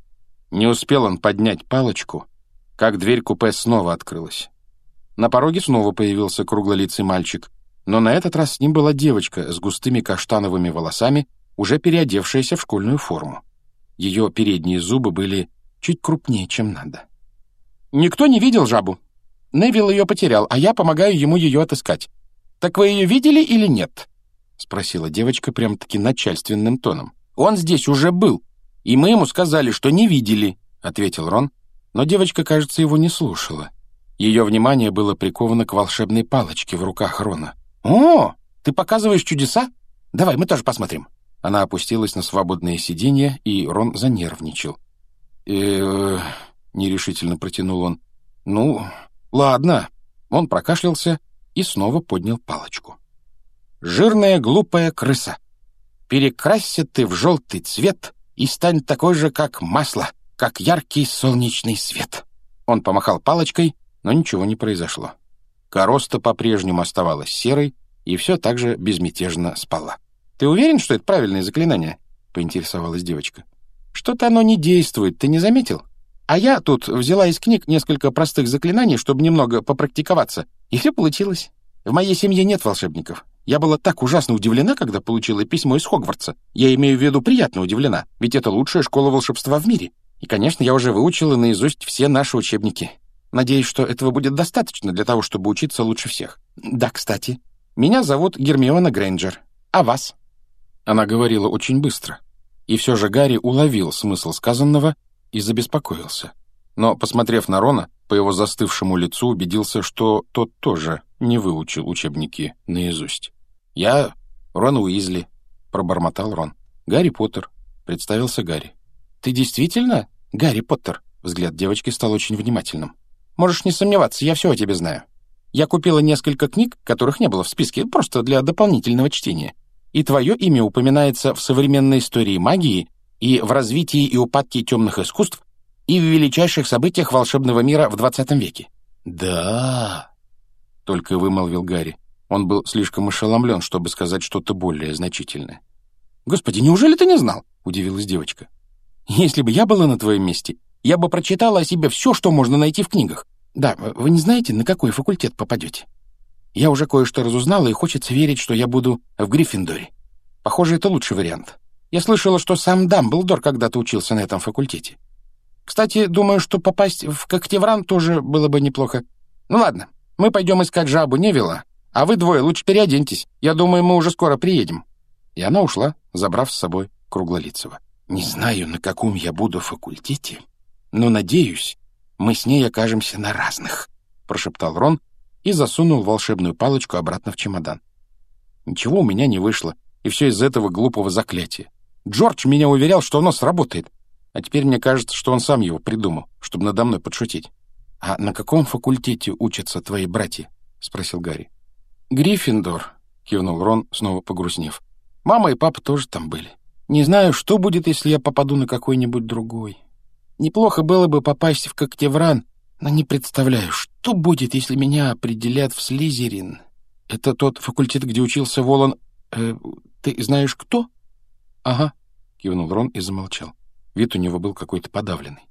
Не успел он поднять палочку, как дверь купе снова открылась. На пороге снова появился круглолицый мальчик, но на этот раз с ним была девочка с густыми каштановыми волосами, уже переодевшаяся в школьную форму. Ее передние зубы были чуть крупнее, чем надо. «Никто не видел жабу?» Невилл ее потерял, а я помогаю ему ее отыскать. Так вы ее видели или нет?» — спросила девочка прям-таки начальственным тоном. «Он здесь уже был, и мы ему сказали, что не видели», — ответил Рон, но девочка, кажется, его не слушала. Ее внимание было приковано к волшебной палочке в руках Рона. «О, ты показываешь чудеса? Давай, мы тоже посмотрим». Она опустилась на свободное сиденье, и Рон занервничал. э нерешительно протянул он. «Ну, ладно». Он прокашлялся и снова поднял палочку. «Жирная глупая крыса, перекрасься ты в желтый цвет и стань такой же, как масло, как яркий солнечный свет». Он помахал палочкой, но ничего не произошло. Короста по-прежнему оставалась серой и все так же безмятежно спала. «Ты уверен, что это правильное заклинание?» — поинтересовалась девочка. «Что-то оно не действует, ты не заметил? А я тут взяла из книг несколько простых заклинаний, чтобы немного попрактиковаться, и все получилось. В моей семье нет волшебников. Я была так ужасно удивлена, когда получила письмо из Хогвартса. Я имею в виду приятно удивлена, ведь это лучшая школа волшебства в мире. И, конечно, я уже выучила наизусть все наши учебники. Надеюсь, что этого будет достаточно для того, чтобы учиться лучше всех. Да, кстати, меня зовут Гермиона Грейнджер. А вас?» Она говорила очень быстро. И все же Гарри уловил смысл сказанного и забеспокоился. Но, посмотрев на Рона, по его застывшему лицу убедился, что тот тоже не выучил учебники наизусть. «Я Рон Уизли», — пробормотал Рон. «Гарри Поттер», — представился Гарри. «Ты действительно Гарри Поттер?» Взгляд девочки стал очень внимательным. «Можешь не сомневаться, я все о тебе знаю. Я купила несколько книг, которых не было в списке, просто для дополнительного чтения. И твое имя упоминается в современной истории магии и в развитии и упадке темных искусств и в величайших событиях волшебного мира в двадцатом веке». «Да», — только вымолвил Гарри. Он был слишком ошеломлен, чтобы сказать что-то более значительное. «Господи, неужели ты не знал?» — удивилась девочка. «Если бы я была на твоем месте, я бы прочитала о себе все, что можно найти в книгах. Да, вы не знаете, на какой факультет попадете? Я уже кое-что разузнала, и хочется верить, что я буду в Гриффиндоре. Похоже, это лучший вариант. Я слышала, что сам Дамблдор когда-то учился на этом факультете. Кстати, думаю, что попасть в Когтевран тоже было бы неплохо. Ну ладно, мы пойдем искать жабу Невилла, а вы двое лучше переоденьтесь. Я думаю, мы уже скоро приедем». И она ушла, забрав с собой Круглолицего. «Не знаю, на каком я буду факультете, но, надеюсь, мы с ней окажемся на разных», — прошептал Рон и засунул волшебную палочку обратно в чемодан. «Ничего у меня не вышло, и все из-за этого глупого заклятия. Джордж меня уверял, что оно сработает, а теперь мне кажется, что он сам его придумал, чтобы надо мной подшутить». «А на каком факультете учатся твои братья?» — спросил Гарри. «Гриффиндор», — кивнул Рон, снова погрустнев. «Мама и папа тоже там были. Не знаю, что будет, если я попаду на какой-нибудь другой. Неплохо было бы попасть в Когтевран, но не представляю, что будет, если меня определят в Слизерин. Это тот факультет, где учился Волан... Э, ты знаешь, кто?» «Ага», — кивнул Рон и замолчал. Вид у него был какой-то подавленный.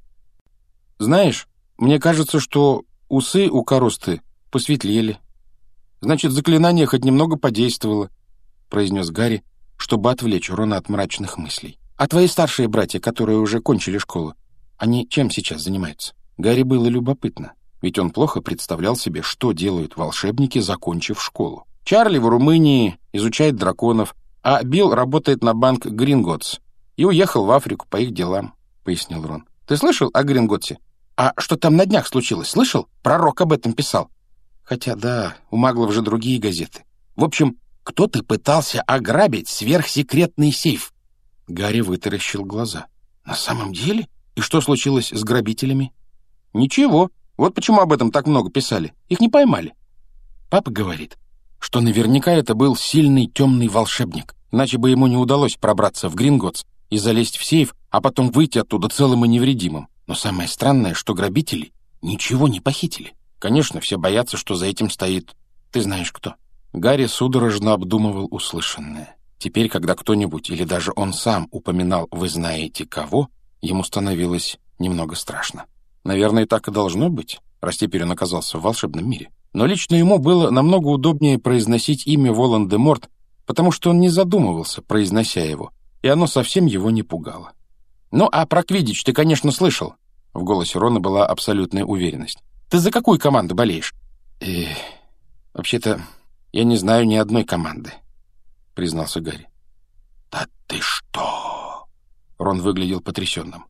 «Знаешь, мне кажется, что усы у коросты посветлели. Значит, заклинание хоть немного подействовало», — произнес Гарри, чтобы отвлечь Рона от мрачных мыслей. «А твои старшие братья, которые уже кончили школу, они чем сейчас занимаются?» Гарри было любопытно, ведь он плохо представлял себе, что делают волшебники, закончив школу. «Чарли в Румынии изучает драконов, а Билл работает на банк Гринготтс и уехал в Африку по их делам», — пояснил Рон. «Ты слышал о Гринготтсе? А что там на днях случилось, слышал? Пророк об этом писал. Хотя, да, у маглов же другие газеты. В общем, кто-то пытался ограбить сверхсекретный сейф». Гарри вытаращил глаза. «На самом деле? И что случилось с грабителями?» «Ничего. Вот почему об этом так много писали. Их не поймали. Папа говорит, что наверняка это был сильный темный волшебник, иначе бы ему не удалось пробраться в Гринготтс и залезть в сейф, а потом выйти оттуда целым и невредимым. Но самое странное, что грабители ничего не похитили. Конечно, все боятся, что за этим стоит... Ты знаешь кто». Гарри судорожно обдумывал услышанное. Теперь, когда кто-нибудь или даже он сам упоминал «вы знаете кого», ему становилось немного страшно. Наверное, так и должно быть, раз теперь он оказался в волшебном мире. Но лично ему было намного удобнее произносить имя Волан-де-Морт, потому что он не задумывался, произнося его, и оно совсем его не пугало. «Ну, а про Квиддич ты, конечно, слышал». В голосе Рона была абсолютная уверенность. Ты за какую команду болеешь?» «Э, вообще-то, я не знаю ни одной команды», — признался Гарри. «Да ты что?» Рон выглядел потрясенным.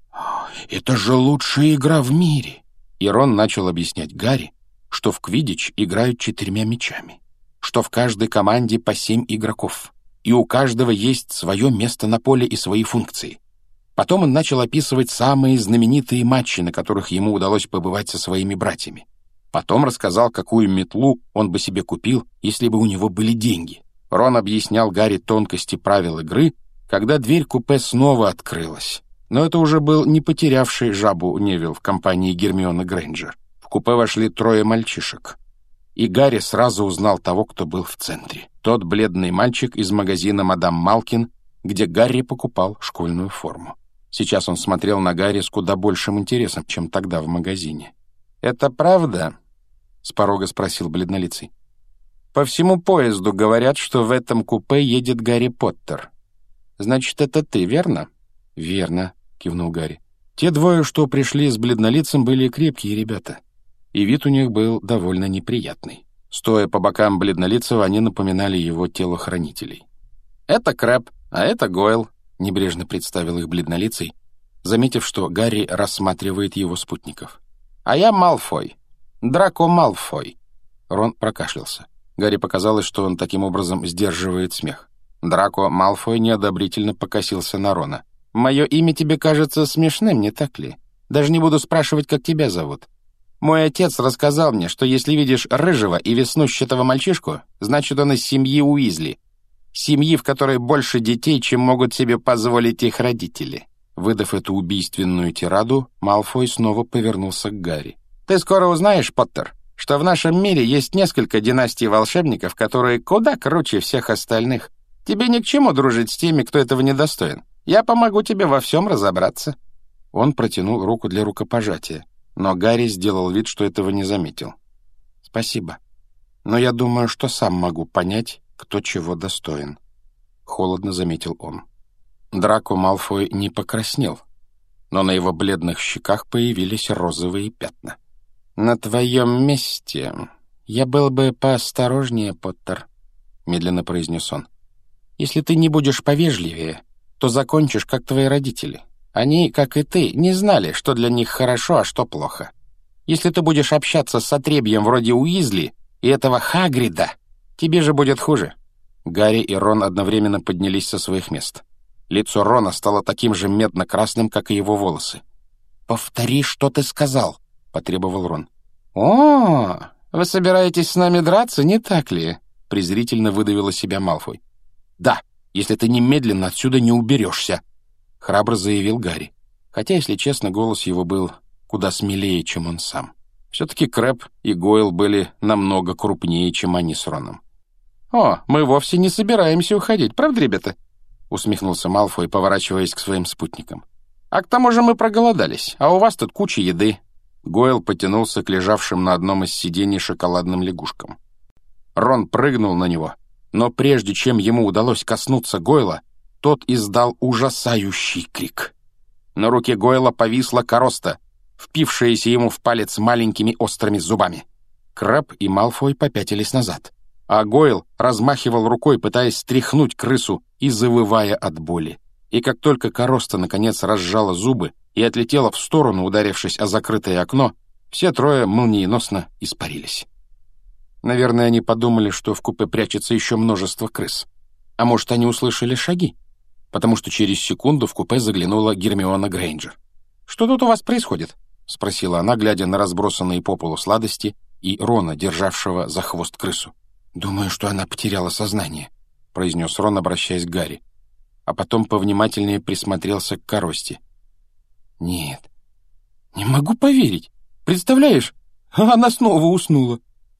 «Это же лучшая игра в мире!» И Рон начал объяснять Гарри, что в квиддич играют четырьмя мячами, что в каждой команде по семь игроков, и у каждого есть свое место на поле и свои функции. Потом он начал описывать самые знаменитые матчи, на которых ему удалось побывать со своими братьями. Потом рассказал, какую метлу он бы себе купил, если бы у него были деньги. Рон объяснял Гарри тонкости правил игры, когда дверь купе снова открылась. Но это уже был не потерявший жабу Невилл в компании Гермионы Грейнджер. В купе вошли трое мальчишек. И Гарри сразу узнал того, кто был в центре. Тот бледный мальчик из магазина «Мадам Малкин», где Гарри покупал школьную форму. Сейчас он смотрел на Гарри с куда большим интересом, чем тогда в магазине. «Это правда?» — с порога спросил бледнолицый. «По всему поезду говорят, что в этом купе едет Гарри Поттер. Значит, это ты, верно?» «Верно», — кивнул Гарри. Те двое, что пришли с бледнолицем, были крепкие ребята, и вид у них был довольно неприятный. Стоя по бокам бледнолицего, они напоминали его телохранителей. «Это Крэб, а это Гойл», — небрежно представил их бледнолицый, заметив, что Гарри рассматривает его спутников. «А я Малфой. Драко Малфой». Рон прокашлялся. Гарри показалось, что он таким образом сдерживает смех. Драко Малфой неодобрительно покосился на Рона. «Мое имя тебе кажется смешным, не так ли? Даже не буду спрашивать, как тебя зовут. Мой отец рассказал мне, что если видишь рыжего и веснущатого мальчишку, значит, он из семьи Уизли. Семьи, в которой больше детей, чем могут себе позволить их родители». Выдав эту убийственную тираду, Малфой снова повернулся к Гарри. «Ты скоро узнаешь, Поттер, что в нашем мире есть несколько династий волшебников, которые куда круче всех остальных. Тебе ни к чему дружить с теми, кто этого недостоин. Я помогу тебе во всем разобраться». Он протянул руку для рукопожатия, но Гарри сделал вид, что этого не заметил. «Спасибо. Но я думаю, что сам могу понять, кто чего достоин», — холодно заметил он. Драко Малфой не покраснел, но на его бледных щеках появились розовые пятна. «На твоем месте я был бы поосторожнее, Поттер», — медленно произнес он. «Если ты не будешь повежливее, то закончишь, как твои родители. Они, как и ты, не знали, что для них хорошо, а что плохо. Если ты будешь общаться с отребьем вроде Уизли и этого Хагрида, тебе же будет хуже». Гарри и Рон одновременно поднялись со своих мест. Лицо Рона стало таким же медно-красным, как и его волосы. «Повтори, что ты сказал», — потребовал Рон. «О, вы собираетесь с нами драться, не так ли?» — презрительно выдавил из себя Малфой. «Да, если ты немедленно отсюда не уберешься», — храбро заявил Гарри. Хотя, если честно, голос его был куда смелее, чем он сам. Все-таки Крэб и Гойл были намного крупнее, чем они с Роном. «О, мы вовсе не собираемся уходить, правда, ребята?» — усмехнулся Малфой, поворачиваясь к своим спутникам. «А к тому же мы проголодались, а у вас тут куча еды». Гойл потянулся к лежавшим на одном из сидений шоколадным лягушкам. Рон прыгнул на него, но прежде чем ему удалось коснуться Гойла, тот издал ужасающий крик. На руке Гойла повисла короста, впившаяся ему в палец маленькими острыми зубами. Крэб и Малфой попятились назад, а Гойл размахивал рукой, пытаясь стряхнуть крысу и завывая от боли. И как только короста наконец разжала зубы и отлетела в сторону, ударившись о закрытое окно, все трое молниеносно испарились. Наверное, они подумали, что в купе прячется еще множество крыс. А может, они услышали шаги? Потому что через секунду в купе заглянула Гермиона Грейнджер. «Что тут у вас происходит?» — спросила она, глядя на разбросанные по полу сладости и Рона, державшего за хвост крысу. «Думаю, что она потеряла сознание», — произнес Рон, обращаясь к Гарри. А потом повнимательнее присмотрелся к коросте. «Нет, не могу поверить. Представляешь, она снова уснула».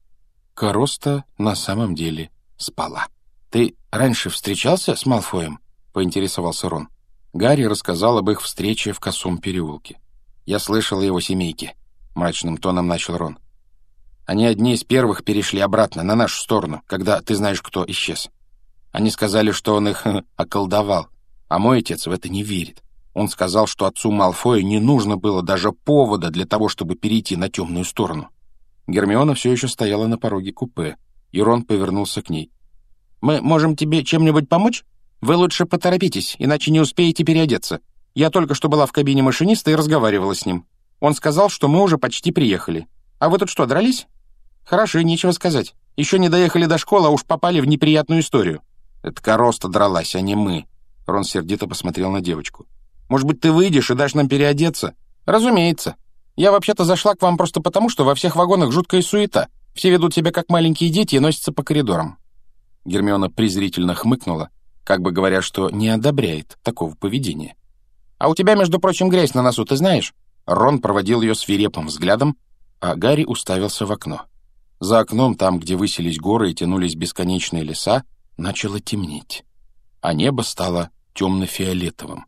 Короста на самом деле спала. «Ты раньше встречался с Малфоем?» — поинтересовался Рон. Гарри рассказал об их встрече в Косом переулке. «Я слышал о его семейке», — мрачным тоном начал Рон. «Они одни из первых перешли обратно, на нашу сторону, когда, ты знаешь, кто исчез. Они сказали, что он их околдовал, а мой отец в это не верит. Он сказал, что отцу Малфоя не нужно было даже повода для того, чтобы перейти на темную сторону. Гермиона все еще стояла на пороге купе, и Рон повернулся к ней. «Мы можем тебе чем-нибудь помочь? Вы лучше поторопитесь, иначе не успеете переодеться. Я только что была в кабине машиниста и разговаривала с ним. Он сказал, что мы уже почти приехали. А вы тут что, дрались? Хорошо, нечего сказать. Еще не доехали до школы, а уж попали в неприятную историю». «Это Короста дралась, а не мы». Рон сердито посмотрел на девочку. «Может быть, ты выйдешь и дашь нам переодеться?» «Разумеется. Я вообще-то зашла к вам просто потому, что во всех вагонах жуткая суета. Все ведут себя как маленькие дети и носятся по коридорам». Гермиона презрительно хмыкнула, как бы говоря, что не одобряет такого поведения. «А у тебя, между прочим, грязь на носу, ты знаешь?» Рон проводил ее свирепым взглядом, а Гарри уставился в окно. За окном, там, где высились горы и тянулись бесконечные леса, начало темнеть, а небо стало темно-фиолетовым.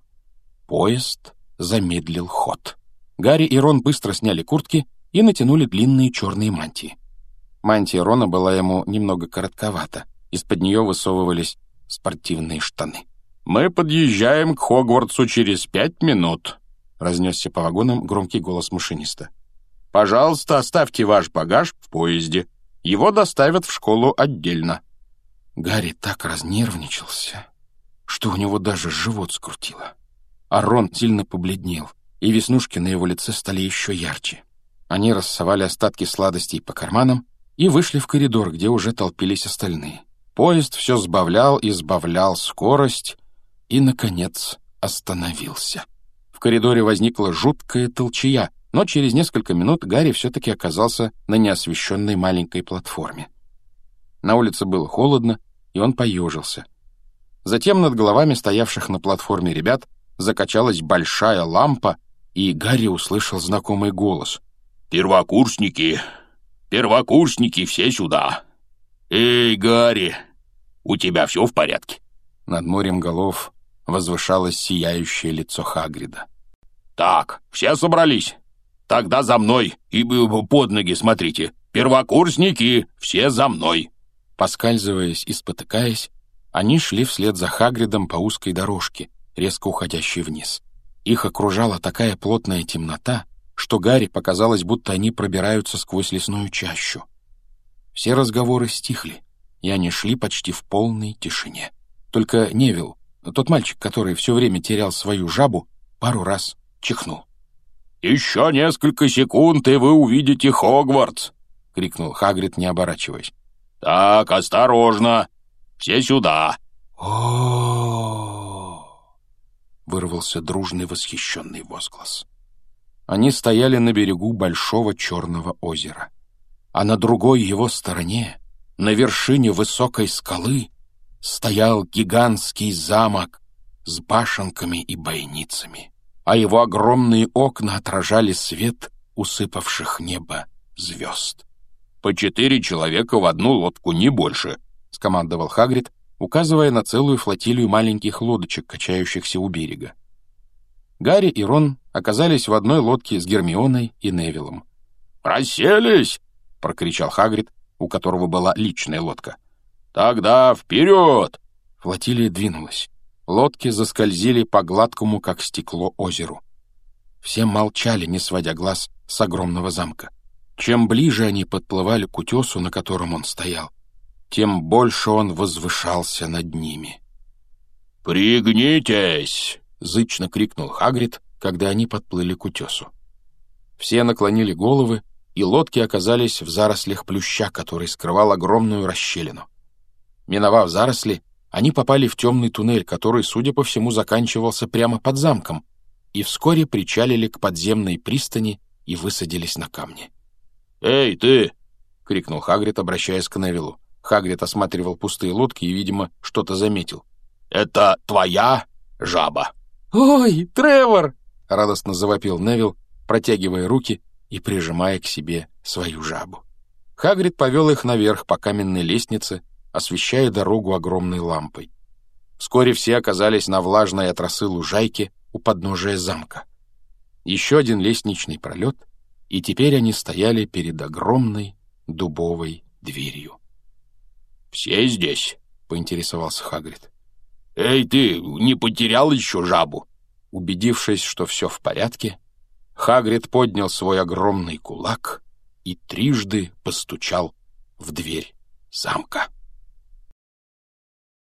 Поезд замедлил ход. Гарри и Рон быстро сняли куртки и натянули длинные черные мантии. Мантия Рона была ему немного коротковата, из-под нее высовывались спортивные штаны. «Мы подъезжаем к Хогвартсу через пять минут», — разнесся по вагонам громкий голос машиниста. «Пожалуйста, оставьте ваш багаж в поезде. Его доставят в школу отдельно». Гарри так разнервничался, что у него даже живот скрутило. А Рон сильно побледнел, и веснушки на его лице стали еще ярче. Они рассовали остатки сладостей по карманам и вышли в коридор, где уже толпились остальные. Поезд все сбавлял и сбавлял скорость и, наконец, остановился. В коридоре возникла жуткая толчая, но через несколько минут Гарри все-таки оказался на неосвещенной маленькой платформе. На улице было холодно, и он поежился. Затем над головами стоявших на платформе ребят закачалась большая лампа, и Гарри услышал знакомый голос. «Первокурсники! Первокурсники, все сюда! Эй, Гарри, у тебя все в порядке?» Над морем голов возвышалось сияющее лицо Хагрида. «Так, все собрались? Тогда за мной и под ноги смотрите. Первокурсники, все за мной!» Поскальзываясь и спотыкаясь, они шли вслед за Хагридом по узкой дорожке, резко уходящей вниз. Их окружала такая плотная темнота, что Гарри показалось, будто они пробираются сквозь лесную чащу. Все разговоры стихли, и они шли почти в полной тишине. Только Невилл, тот мальчик, который все время терял свою жабу, пару раз чихнул. «Еще несколько секунд, и вы увидите Хогвартс!» — крикнул Хагрид, не оборачиваясь. «Так, осторожно! Все сюда!» «О-о-о!» — вырвался дружный восхищенный возглас. Они стояли на берегу большого черного озера, а на другой его стороне, на вершине высокой скалы, стоял гигантский замок с башенками и бойницами, а его огромные окна отражали свет усыпавших небо звезд. «По четыре человека в одну лодку, не больше», — скомандовал Хагрид, указывая на целую флотилию маленьких лодочек, качающихся у берега. Гарри и Рон оказались в одной лодке с Гермионой и Невиллом. «Расселись!» — прокричал Хагрид, у которого была личная лодка. «Тогда вперед!» Флотилия двинулась. Лодки заскользили по гладкому, как стекло, озеру. Все молчали, не сводя глаз с огромного замка. Чем ближе они подплывали к утесу, на котором он стоял, тем больше он возвышался над ними. «Пригнитесь!» — зычно крикнул Хагрид, когда они подплыли к утесу. Все наклонили головы, и лодки оказались в зарослях плюща, который скрывал огромную расщелину. Миновав заросли, они попали в темный туннель, который, судя по всему, заканчивался прямо под замком, и вскоре причалили к подземной пристани и высадились на камне. «Эй, ты!» — крикнул Хагрид, обращаясь к Невиллу. Хагрид осматривал пустые лодки и, видимо, что-то заметил. «Это твоя жаба?» «Ой, Тревор!» — радостно завопил Невилл, протягивая руки и прижимая к себе свою жабу. Хагрид повел их наверх по каменной лестнице, освещая дорогу огромной лампой. Вскоре все оказались на влажной от росы лужайке у подножия замка. Еще один лестничный пролет, и теперь они стояли перед огромной дубовой дверью. «Все здесь?» — поинтересовался Хагрид. «Эй, ты, не потерял еще жабу?» Убедившись, что все в порядке, Хагрид поднял свой огромный кулак и трижды постучал в дверь замка.